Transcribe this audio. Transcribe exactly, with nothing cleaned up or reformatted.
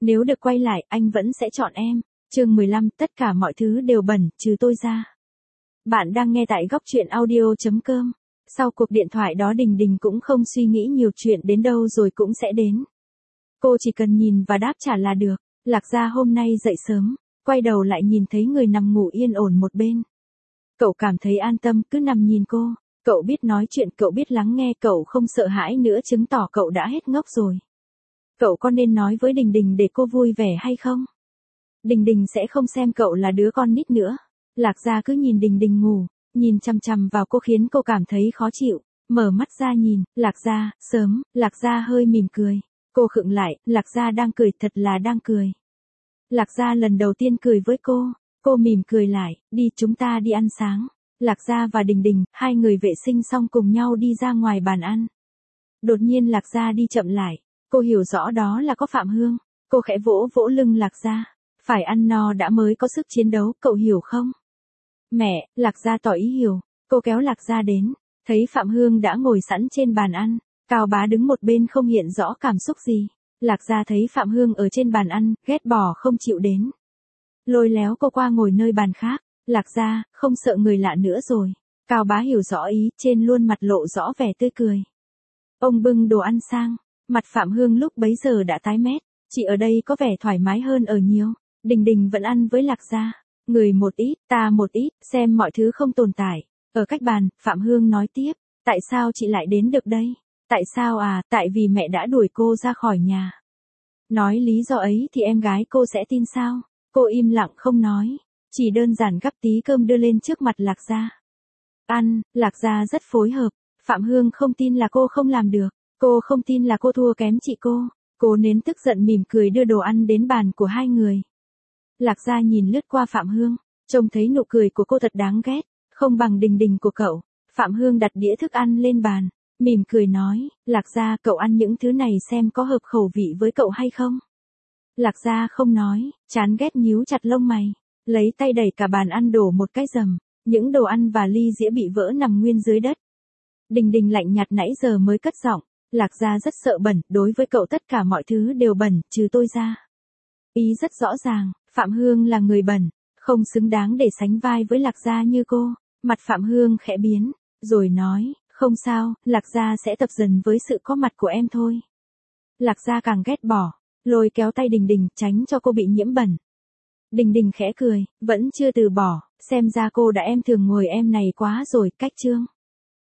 Nếu được quay lại, anh vẫn sẽ chọn em. Chương mười lăm, tất cả mọi thứ đều bẩn, trừ tôi ra. Bạn đang nghe tại góc truyện audio chấm com. Sau cuộc điện thoại đó Đình Đình cũng không suy nghĩ nhiều, chuyện đến đâu rồi cũng sẽ đến. Cô chỉ cần nhìn và đáp trả là được. Lạc Gia hôm nay dậy sớm, quay đầu lại nhìn thấy người nằm ngủ yên ổn một bên. Cậu cảm thấy an tâm, cứ nằm nhìn cô. Cậu biết nói chuyện, cậu biết lắng nghe, cậu không sợ hãi nữa, chứng tỏ cậu đã hết ngốc rồi. Cậu có nên nói với Đình Đình để cô vui vẻ hay không? Đình Đình sẽ không xem cậu là đứa con nít nữa. Lạc Gia cứ nhìn Đình Đình ngủ, nhìn chằm chằm vào cô khiến cô cảm thấy khó chịu. Mở mắt ra nhìn, Lạc Gia, sớm, Lạc Gia hơi mỉm cười. Cô khựng lại, Lạc Gia đang cười, thật là đang cười. Lạc Gia lần đầu tiên cười với cô, cô mỉm cười lại, đi chúng ta đi ăn sáng. Lạc Gia và Đình Đình, hai người vệ sinh xong cùng nhau đi ra ngoài bàn ăn. Đột nhiên Lạc Gia đi chậm lại, cô hiểu rõ đó là có Phạm Hương, cô khẽ vỗ vỗ lưng Lạc Gia. Phải ăn no đã mới có sức chiến đấu, cậu hiểu không? Mẹ, Lạc Gia tỏ ý hiểu, cô kéo Lạc Gia đến, thấy Phạm Hương đã ngồi sẵn trên bàn ăn, Cao Bá đứng một bên không hiện rõ cảm xúc gì. Lạc Gia thấy Phạm Hương ở trên bàn ăn, ghét bỏ không chịu đến. Lôi léo cô qua ngồi nơi bàn khác, Lạc Gia, không sợ người lạ nữa rồi. Cao Bá hiểu rõ ý, trên luôn mặt lộ rõ vẻ tươi cười. Ông bưng đồ ăn sang, mặt Phạm Hương lúc bấy giờ đã tái mét, chị ở đây có vẻ thoải mái hơn ở nhiều. Đình Đình vẫn ăn với Lạc Gia, người một ít, ta một ít, xem mọi thứ không tồn tại. Ở cách bàn, Phạm Hương nói tiếp, tại sao chị lại đến được đây? Tại sao à, tại vì mẹ đã đuổi cô ra khỏi nhà. Nói lý do ấy thì em gái cô sẽ tin sao? Cô im lặng không nói, chỉ đơn giản gắp tí cơm đưa lên trước mặt Lạc Gia. Ăn, Lạc Gia rất phối hợp, Phạm Hương không tin là cô không làm được, cô không tin là cô thua kém chị cô. Cô nén tức giận mỉm cười đưa đồ ăn đến bàn của hai người. Lạc Gia nhìn lướt qua Phạm Hương, trông thấy nụ cười của cô thật đáng ghét, không bằng Đình Đình của cậu. Phạm Hương đặt đĩa thức ăn lên bàn, mỉm cười nói, Lạc Gia, cậu ăn những thứ này xem có hợp khẩu vị với cậu hay không? Lạc Gia không nói, chán ghét nhíu chặt lông mày, lấy tay đẩy cả bàn ăn đổ một cái rầm, những đồ ăn và ly dĩa bị vỡ nằm nguyên dưới đất. Đình Đình lạnh nhạt nãy giờ mới cất giọng, Lạc Gia rất sợ bẩn, đối với cậu tất cả mọi thứ đều bẩn, trừ tôi ra. Ý rất rõ ràng, Phạm Hương là người bẩn, không xứng đáng để sánh vai với Lạc Gia như cô. Mặt Phạm Hương khẽ biến, rồi nói, không sao, Lạc Gia sẽ tập dần với sự có mặt của em thôi. Lạc Gia càng ghét bỏ, lôi kéo tay Đình Đình, tránh cho cô bị nhiễm bẩn. Đình Đình khẽ cười, vẫn chưa từ bỏ, xem ra cô đã em thường ngồi em này quá rồi, cách chương.